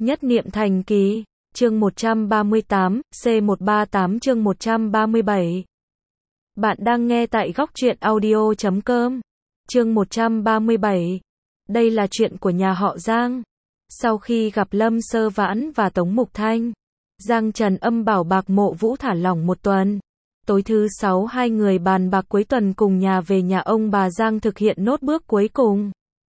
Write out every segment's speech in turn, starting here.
Nhất niệm thành kỳ, chương 138, C138 chương 137. Bạn đang nghe tại góc truyện audio.com. Chương 137. Đây là chuyện của nhà họ Giang. Sau khi gặp Lâm Sơ Vãn và Tống Mục Thanh, Giang Trần Âm bảo Bạc Mộ Vũ thả lỏng một tuần. Tối thứ 6 hai người bàn bạc cuối tuần cùng nhà về nhà ông bà Giang thực hiện nốt bước cuối cùng.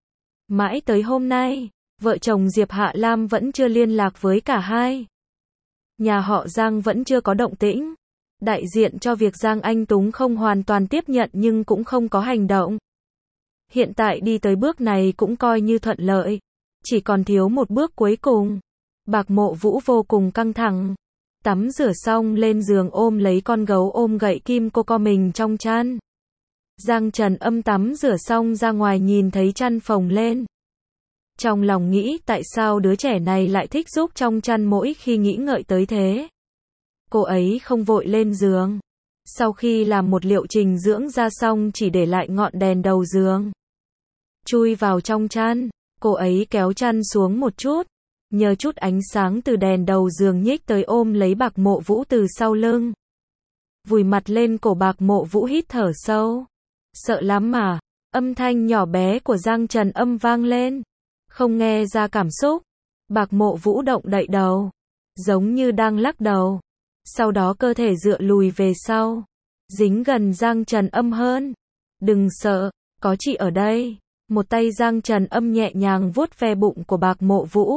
Mãi tới hôm nay, vợ chồng Diệp Hạ Lam vẫn chưa liên lạc với cả hai. Nhà họ Giang vẫn chưa có động tĩnh. Đại diện cho việc Giang Anh Túng không hoàn toàn tiếp nhận nhưng cũng không có hành động. Hiện tại đi tới bước này cũng coi như thuận lợi. Chỉ còn thiếu một bước cuối cùng. Bạc Mộ Vũ vô cùng căng thẳng. Tắm rửa xong lên giường ôm lấy con gấu ôm gậy kim cô co mình trong chăn. Giang Trần Âm tắm rửa xong ra ngoài nhìn thấy chăn phồng lên. Trong lòng nghĩ tại sao đứa trẻ này lại thích giúp trong chăn mỗi khi nghĩ ngợi tới thế. Cô ấy không vội lên giường. Sau khi làm một liệu trình dưỡng da xong chỉ để lại ngọn đèn đầu giường. Chui vào trong chăn, cô ấy kéo chăn xuống một chút. Nhờ chút ánh sáng từ đèn đầu giường nhích tới ôm lấy Bạc Mộ Vũ từ sau lưng. Vùi mặt lên cổ Bạc Mộ Vũ hít thở sâu. Sợ lắm mà. Âm thanh nhỏ bé của Giang Trần Âm vang lên. Không nghe ra cảm xúc. Bạc Mộ Vũ động đậy đầu. Giống như đang lắc đầu. Sau đó cơ thể dựa lùi về sau. Dính gần Giang Trần Âm hơn. Đừng sợ, có chị ở đây. Một tay Giang Trần Âm nhẹ nhàng vuốt ve bụng của Bạc Mộ Vũ.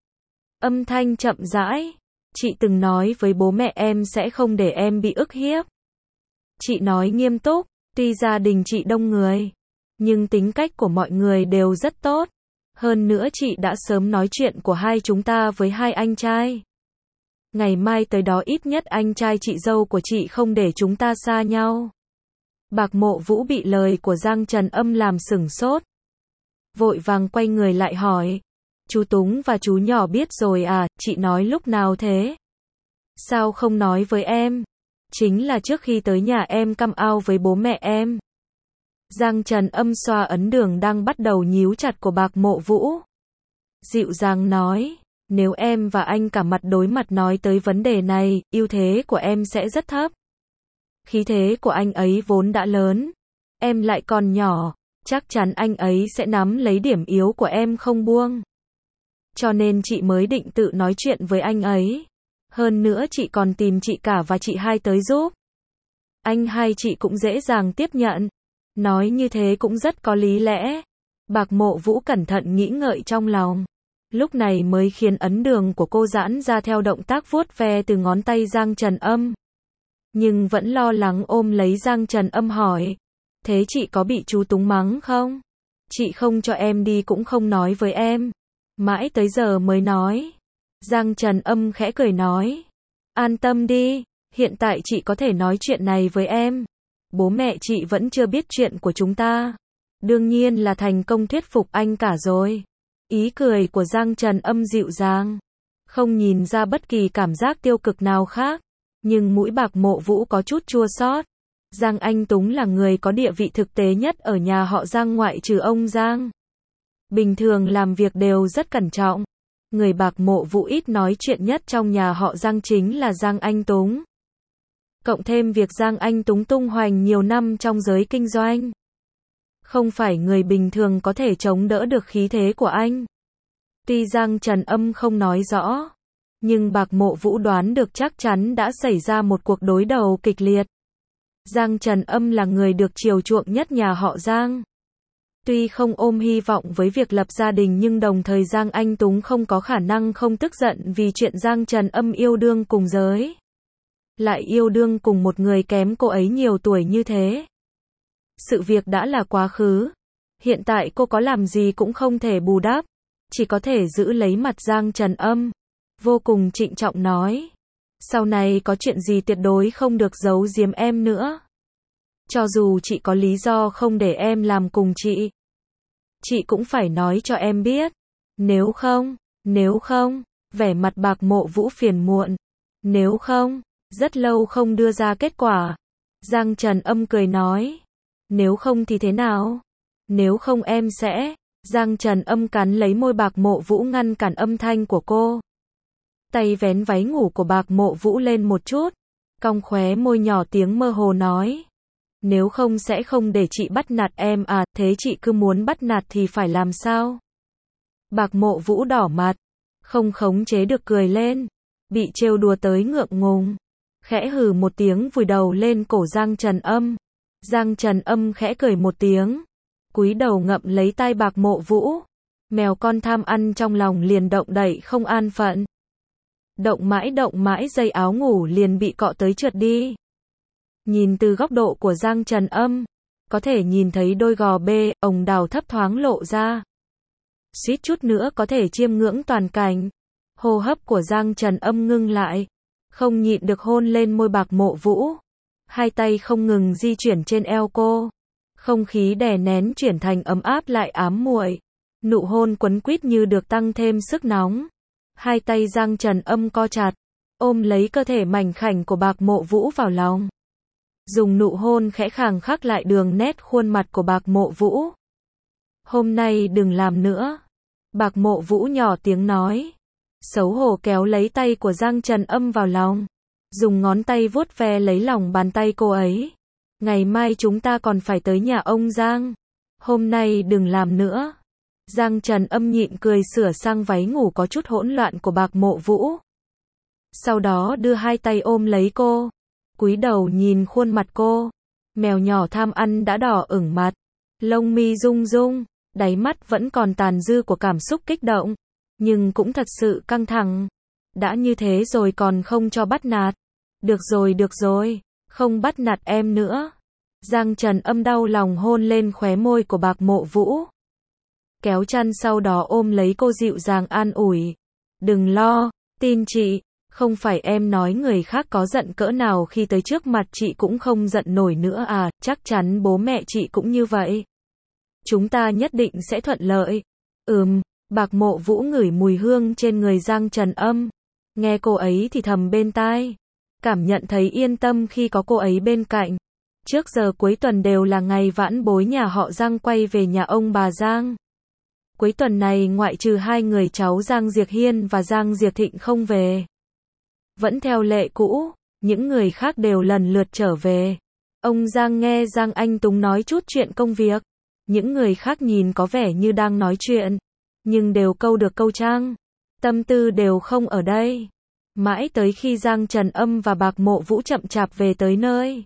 Âm thanh chậm rãi. Chị từng nói với bố mẹ em sẽ không để em bị ức hiếp. Chị nói nghiêm túc, tuy gia đình chị đông người. Nhưng tính cách của mọi người đều rất tốt. Hơn nữa chị đã sớm nói chuyện của hai chúng ta với hai anh trai. Ngày mai tới đó ít nhất anh trai chị dâu của chị không để chúng ta xa nhau. Bạc Mộ Vũ bị lời của Giang Trần Âm làm sửng sốt. Vội vàng quay người lại hỏi. Chú Túng và chú nhỏ biết rồi à, chị nói lúc nào thế? Sao không nói với em? Chính là trước khi tới nhà em căm ao với bố mẹ em. Giang Trần Âm xoa ấn đường đang bắt đầu nhíu chặt của Bạc Mộ Vũ. Dịu dàng nói, nếu em và anh cả mặt đối mặt nói tới vấn đề này, ưu thế của em sẽ rất thấp. Khí thế của anh ấy vốn đã lớn. Em lại còn nhỏ, chắc chắn anh ấy sẽ nắm lấy điểm yếu của em không buông. Cho nên chị mới định tự nói chuyện với anh ấy. Hơn nữa chị còn tìm chị cả và chị hai tới giúp. Anh hai chị cũng dễ dàng tiếp nhận. Nói như thế cũng rất có lý lẽ. Bạc Mộ Vũ cẩn thận nghĩ ngợi trong lòng. Lúc này mới khiến ấn đường của cô giãn ra theo động tác vuốt ve từ ngón tay Giang Trần Âm. Nhưng vẫn lo lắng ôm lấy Giang Trần Âm hỏi. Thế chị có bị chú Túng mắng không? Chị không cho em đi cũng không nói với em. Mãi tới giờ mới nói. Giang Trần Âm khẽ cười nói. An tâm đi, hiện tại chị có thể nói chuyện này với em. Bố mẹ chị vẫn chưa biết chuyện của chúng ta. Đương nhiên là thành công thuyết phục anh cả rồi. Ý cười của Giang Trần Âm dịu dàng. Không nhìn ra bất kỳ cảm giác tiêu cực nào khác. Nhưng mũi Bạc Mộ Vũ có chút chua xót. Giang Anh Túng là người có địa vị thực tế nhất ở nhà họ Giang ngoại trừ ông Giang. Bình thường làm việc đều rất cẩn trọng. Người Bạc Mộ Vũ ít nói chuyện nhất trong nhà họ Giang chính là Giang Anh Túng. Cộng thêm việc Giang Anh Túng tung hoành nhiều năm trong giới kinh doanh. Không phải người bình thường có thể chống đỡ được khí thế của anh. Tuy Giang Trần Âm không nói rõ, nhưng Bạc Mộ Vũ đoán được chắc chắn đã xảy ra một cuộc đối đầu kịch liệt. Giang Trần Âm là người được chiều chuộng nhất nhà họ Giang. Tuy không ôm hy vọng với việc lập gia đình nhưng đồng thời Giang Anh Túng không có khả năng không tức giận vì chuyện Giang Trần Âm yêu đương cùng giới. Lại yêu đương cùng một người kém cô ấy nhiều tuổi như thế. Sự việc đã là quá khứ. Hiện tại cô có làm gì cũng không thể bù đắp. Chỉ có thể giữ lấy mặt Giang Trần Âm. Vô cùng trịnh trọng nói. Sau này có chuyện gì tuyệt đối không được giấu giếm em nữa. Cho dù chị có lý do không để em làm cùng chị cũng phải nói cho em biết. Nếu không, vẻ mặt Bạc Mộ Vũ phiền muộn. Nếu không, rất lâu không đưa ra kết quả. Giang Trần Âm cười nói. Nếu không thì thế nào? Nếu không em sẽ Giang Trần Âm cắn lấy môi Bạc Mộ Vũ ngăn cản âm thanh của cô. Tay vén váy ngủ của Bạc Mộ Vũ lên một chút, cong khóe môi nhỏ tiếng mơ hồ nói. Nếu không sẽ không để chị bắt nạt em à, thế chị cứ muốn bắt nạt thì phải làm sao? Bạc Mộ Vũ đỏ mặt, không khống chế được cười lên, bị trêu đùa tới ngượng ngùng. Khẽ hừ một tiếng vùi đầu lên cổ Giang Trần Âm. Giang Trần Âm khẽ cười một tiếng, cúi đầu ngậm lấy tai Bạc Mộ Vũ. Mèo con tham ăn trong lòng liền động đậy không an phận. Động mãi dây áo ngủ liền bị cọ tới trượt đi. Nhìn từ góc độ của Giang Trần Âm, có thể nhìn thấy đôi gò bê, ồng đào thấp thoáng lộ ra. Suýt chút nữa có thể chiêm ngưỡng toàn cảnh. Hô hấp của Giang Trần Âm ngưng lại, không nhịn được hôn lên môi Bạc Mộ Vũ. Hai tay không ngừng di chuyển trên eo cô. Không khí đè nén chuyển thành ấm áp lại ám muội. Nụ hôn quấn quýt như được tăng thêm sức nóng. Hai tay Giang Trần Âm co chặt, ôm lấy cơ thể mảnh khảnh của Bạc Mộ Vũ vào lòng. Dùng nụ hôn khẽ khàng khắc lại đường nét khuôn mặt của Bạc Mộ Vũ. Hôm nay đừng làm nữa. Bạc Mộ Vũ nhỏ tiếng nói. Xấu hổ kéo lấy tay của Giang Trần Âm vào lòng. Dùng ngón tay vuốt ve lấy lòng bàn tay cô ấy. Ngày mai chúng ta còn phải tới nhà ông Giang. Hôm nay đừng làm nữa. Giang Trần Âm nhịn cười sửa sang váy ngủ có chút hỗn loạn của Bạc Mộ Vũ. Sau đó đưa hai tay ôm lấy cô. Cúi đầu nhìn khuôn mặt cô. Mèo nhỏ tham ăn đã đỏ ửng mặt. Lông mi rung rung. Đáy mắt vẫn còn tàn dư của cảm xúc kích động. Nhưng cũng thật sự căng thẳng. Đã như thế rồi còn không cho bắt nạt. Được rồi. Không bắt nạt em nữa. Giang Trần Âm đau lòng hôn lên khóe môi của Bạc Mộ Vũ. Kéo chăn sau đó ôm lấy cô dịu dàng an ủi. Đừng lo, tin chị. Không phải em nói người khác có giận cỡ nào khi tới trước mặt chị cũng không giận nổi nữa à, chắc chắn bố mẹ chị cũng như vậy. Chúng ta nhất định sẽ thuận lợi. Bạc Mộ Vũ ngửi mùi hương trên người Giang Trần Âm. Nghe cô ấy thì thầm bên tai. Cảm nhận thấy yên tâm khi có cô ấy bên cạnh. Trước giờ cuối tuần đều là ngày vãn bối nhà họ Giang quay về nhà ông bà Giang. Cuối tuần này ngoại trừ hai người cháu Giang Diệc Hiên và Giang Diệc Thịnh không về. Vẫn theo lệ cũ, những người khác đều lần lượt trở về. Ông Giang nghe Giang Anh Túng nói chút chuyện công việc. Những người khác nhìn có vẻ như đang nói chuyện, nhưng đều câu được câu trang. Tâm tư đều không ở đây. Mãi tới khi Giang Trần Âm và Bạc Mộ Vũ chậm chạp về tới nơi.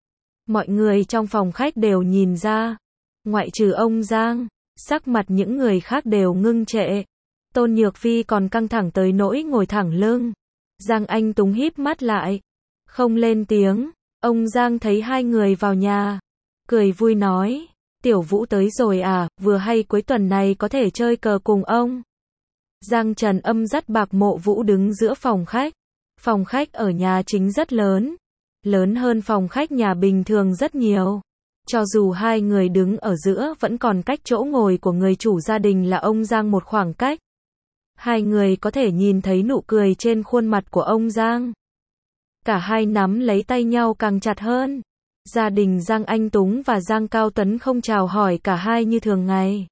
Mọi người trong phòng khách đều nhìn ra. Ngoại trừ ông Giang, sắc mặt những người khác đều ngưng trệ. Tôn Nhược Vi còn căng thẳng tới nỗi ngồi thẳng lưng. Giang Anh Túng híp mắt lại, không lên tiếng. Ông Giang thấy hai người vào nhà, cười vui nói, Tiểu Vũ tới rồi à, vừa hay cuối tuần này có thể chơi cờ cùng ông. Giang Trần Âm dắt Bạc Mộ Vũ đứng giữa phòng khách. Phòng khách ở nhà chính rất lớn, lớn hơn phòng khách nhà bình thường rất nhiều. Cho dù hai người đứng ở giữa vẫn còn cách chỗ ngồi của người chủ gia đình là ông Giang một khoảng cách. Hai người có thể nhìn thấy nụ cười trên khuôn mặt của ông Giang. Cả hai nắm lấy tay nhau càng chặt hơn. Gia đình Giang Anh Túng và Giang Cao Tuấn không chào hỏi cả hai như thường ngày.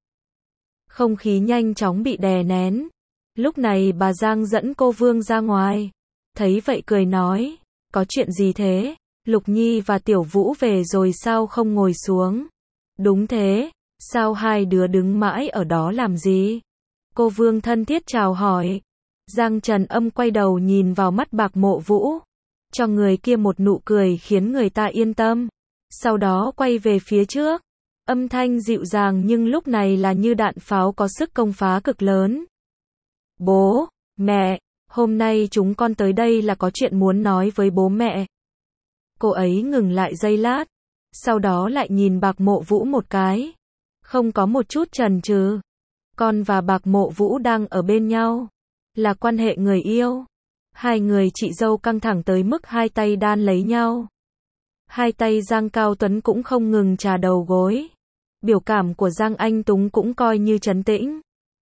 Không khí nhanh chóng bị đè nén. Lúc này bà Giang dẫn cô Vương ra ngoài. Thấy vậy cười nói, có chuyện gì thế? Lục Nhi và Tiểu Vũ về rồi sao không ngồi xuống? Đúng thế, sao hai đứa đứng mãi ở đó làm gì? Cô Vương thân thiết chào hỏi. Giang Trần Âm quay đầu nhìn vào mắt Bạc Mộ Vũ. Cho người kia một nụ cười khiến người ta yên tâm. Sau đó quay về phía trước. Âm thanh dịu dàng nhưng lúc này là như đạn pháo có sức công phá cực lớn. Bố, mẹ, hôm nay chúng con tới đây là có chuyện muốn nói với bố mẹ. Cô ấy ngừng lại giây lát. Sau đó lại nhìn Bạc Mộ Vũ một cái. Không có một chút chần chừ. Con và Bạc Mộ Vũ đang ở bên nhau. Là quan hệ người yêu. Hai người chị dâu căng thẳng tới mức hai tay đan lấy nhau. Hai tay Giang Cao Tuấn cũng không ngừng chà đầu gối. Biểu cảm của Giang Anh Túng cũng coi như trấn tĩnh.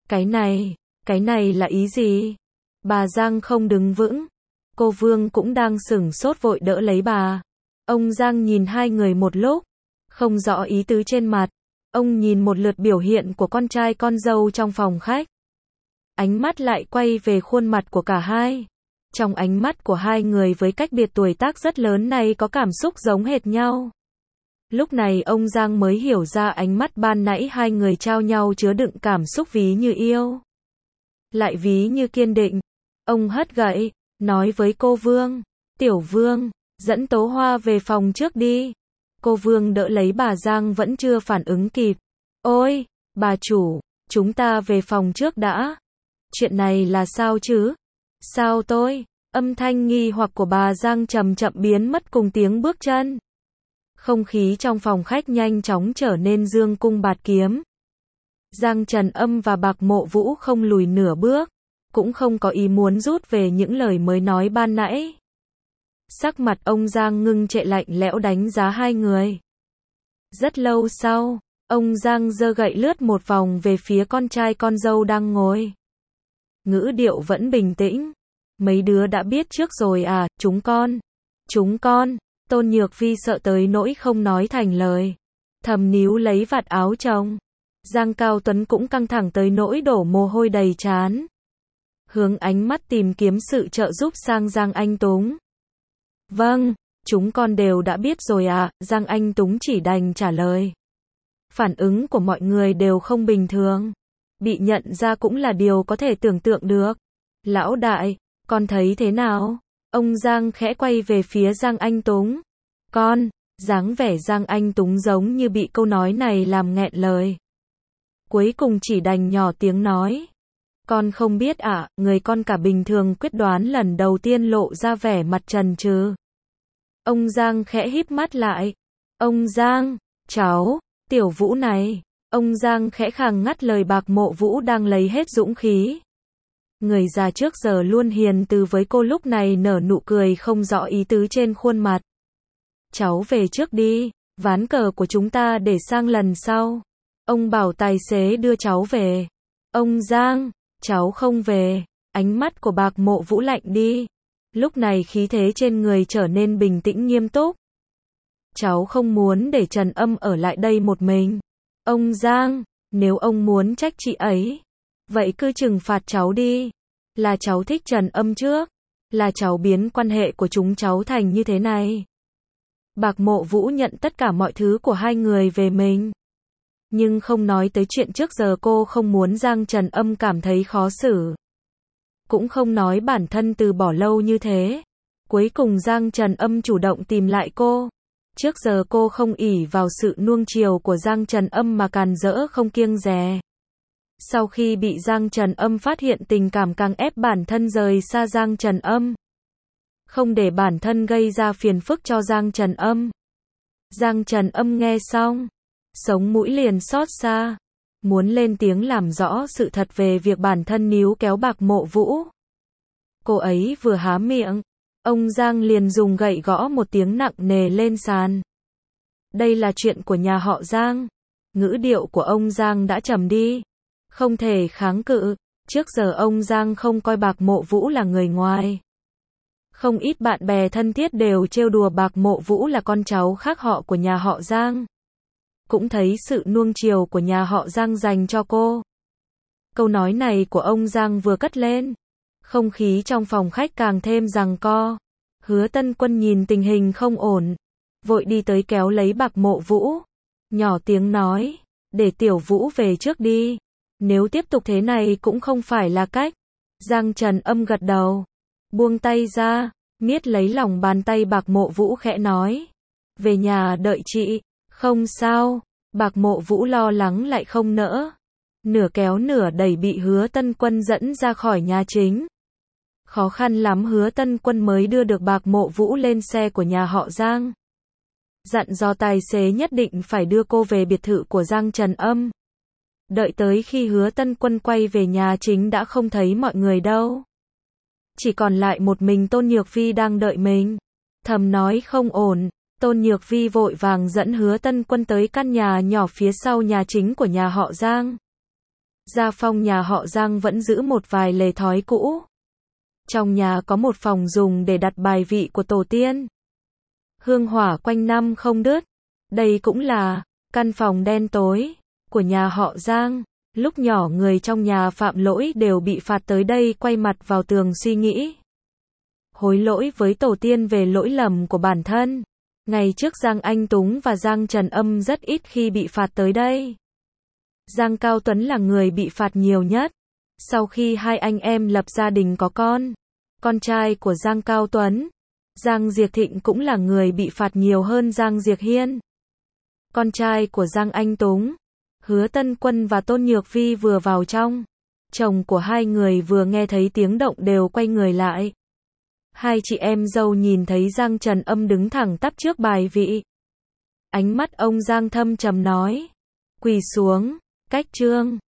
Cái này là ý gì? Bà Giang không đứng vững. Cô Vương cũng đang sửng sốt vội đỡ lấy bà. Ông Giang nhìn hai người một lúc. Không rõ ý tứ trên mặt. Ông nhìn một lượt biểu hiện của con trai con dâu trong phòng khách. Ánh mắt lại quay về khuôn mặt của cả hai. Trong ánh mắt của hai người với cách biệt tuổi tác rất lớn này có cảm xúc giống hệt nhau. Lúc này ông Giang mới hiểu ra ánh mắt ban nãy hai người trao nhau chứa đựng cảm xúc ví như yêu, lại ví như kiên định. Ông hất gậy, nói với cô Vương, Tiểu Vương, dẫn Tố Hoa về phòng trước đi. Cô Vương đỡ lấy bà Giang vẫn chưa phản ứng kịp. Ôi, bà chủ, chúng ta về phòng trước đã. Chuyện này là sao chứ? Sao tôi? Âm thanh nghi hoặc của bà Giang chậm chậm biến mất cùng tiếng bước chân. Không khí trong phòng khách nhanh chóng trở nên dương cung bạt kiếm. Giang Trần Âm và Bạc Mộ Vũ không lùi nửa bước, cũng không có ý muốn rút về những lời mới nói ban nãy. Sắc mặt ông Giang ngưng trệ lạnh lẽo đánh giá hai người. Rất lâu sau, ông Giang giơ gậy lướt một vòng về phía con trai con dâu đang ngồi. Ngữ điệu vẫn bình tĩnh. Mấy đứa đã biết trước rồi à, chúng con. Tôn Nhược Vi sợ tới nỗi không nói thành lời. Thầm níu lấy vạt áo chồng. Giang Cao Tuấn cũng căng thẳng tới nỗi đổ mồ hôi đầy trán. Hướng ánh mắt tìm kiếm sự trợ giúp sang Giang Anh Túng. Vâng, chúng con đều đã biết rồi ạ, Giang Anh Túng chỉ đành trả lời. Phản ứng của mọi người đều không bình thường. Bị nhận ra cũng là điều có thể tưởng tượng được. Lão đại, con thấy thế nào? Ông Giang khẽ quay về phía Giang Anh Túng. Con, dáng vẻ Giang Anh Túng giống như bị câu nói này làm nghẹn lời. Cuối cùng chỉ đành nhỏ tiếng nói. Con không biết ạ, người con cả bình thường quyết đoán lần đầu tiên lộ ra vẻ mặt chần chừ. Ông Giang khẽ híp mắt lại. Ông Giang, cháu, Tiểu Vũ này. Ông Giang khẽ khàng ngắt lời Bạc Mộ Vũ đang lấy hết dũng khí. Người già trước giờ luôn hiền từ với cô lúc này nở nụ cười không rõ ý tứ trên khuôn mặt. Cháu về trước đi, ván cờ của chúng ta để sang lần sau. Ông bảo tài xế đưa cháu về. Ông Giang, cháu không về. Ánh mắt của Bạc Mộ Vũ lạnh đi. Lúc này khí thế trên người trở nên bình tĩnh nghiêm túc. Cháu không muốn để Trần Âm ở lại đây một mình. Ông Giang, nếu ông muốn trách chị ấy, vậy cứ trừng phạt cháu đi. Là cháu thích Trần Âm trước. Là cháu biến quan hệ của chúng cháu thành như thế này. Bạc Mộ Vũ nhận tất cả mọi thứ của hai người về mình. Nhưng không nói tới chuyện trước giờ cô không muốn Giang Trần Âm cảm thấy khó xử. Cũng không nói bản thân từ bỏ lâu như thế. Cuối cùng Giang Trần Âm chủ động tìm lại cô. Trước giờ cô không ỷ vào sự nuông chiều của Giang Trần Âm mà càn rỡ không kiêng dè. Sau khi bị Giang Trần Âm phát hiện tình cảm càng ép bản thân rời xa Giang Trần Âm. Không để bản thân gây ra phiền phức cho Giang Trần Âm. Giang Trần Âm nghe xong, sống mũi liền xót xa. Muốn lên tiếng làm rõ sự thật về việc bản thân níu kéo Bạc Mộ Vũ. Cô ấy vừa há miệng, ông Giang liền dùng gậy gõ một tiếng nặng nề lên sàn. Đây là chuyện của nhà họ Giang. Ngữ điệu của ông Giang đã trầm đi. Không thể kháng cự. Trước giờ ông Giang không coi Bạc Mộ Vũ là người ngoài. Không ít bạn bè thân thiết đều trêu đùa Bạc Mộ Vũ là con cháu khác họ của nhà họ Giang. Cũng thấy sự nuông chiều của nhà họ Giang dành cho cô. Câu nói này của ông Giang vừa cất lên, không khí trong phòng khách càng thêm giằng co. Hứa Tân Quân nhìn tình hình không ổn, vội đi tới kéo lấy Bạc Mộ Vũ, nhỏ tiếng nói, để Tiểu Vũ về trước đi. Nếu tiếp tục thế này cũng không phải là cách. Giang Trần Âm gật đầu, buông tay ra, miết lấy lòng bàn tay Bạc Mộ Vũ khẽ nói. Về nhà đợi chị. Không sao. Bạc Mộ Vũ lo lắng lại không nỡ. Nửa kéo nửa đẩy bị Hứa Tân Quân dẫn ra khỏi nhà chính. Khó khăn lắm Hứa Tân Quân mới đưa được Bạc Mộ Vũ lên xe của nhà họ Giang. Dặn dò tài xế nhất định phải đưa cô về biệt thự của Giang Trần Âm. Đợi tới khi Hứa Tân Quân quay về nhà chính đã không thấy mọi người đâu. Chỉ còn lại một mình Tôn Nhược Vi đang đợi mình. Thầm nói không ổn. Tôn Nhược Vi vội vàng dẫn Hứa Tân Quân tới căn nhà nhỏ phía sau nhà chính của nhà họ Giang. Gia phong nhà họ Giang vẫn giữ một vài lề thói cũ. Trong nhà có một phòng dùng để đặt bài vị của tổ tiên. Hương hỏa quanh năm không đứt. Đây cũng là căn phòng đen tối, của nhà họ Giang. Lúc nhỏ người trong nhà phạm lỗi đều bị phạt tới đây quay mặt vào tường suy nghĩ. Hối lỗi với tổ tiên về lỗi lầm của bản thân. Ngày trước Giang Anh Túng và Giang Trần Âm rất ít khi bị phạt tới đây. Giang Cao Tuấn là người bị phạt nhiều nhất. Sau khi hai anh em lập gia đình có con trai của Giang Cao Tuấn, Giang Diệc Thịnh cũng là người bị phạt nhiều hơn Giang Diệc Hiên. Con trai của Giang Anh Túng, Hứa Tân Quân và Tôn Nhược Vi vừa vào trong. Chồng của hai người vừa nghe thấy tiếng động đều quay người lại. Hai chị em dâu nhìn thấy Giang Trần Âm đứng thẳng tắp trước bài vị. Ánh mắt ông Giang thâm trầm nói. Quỳ xuống, cách trương.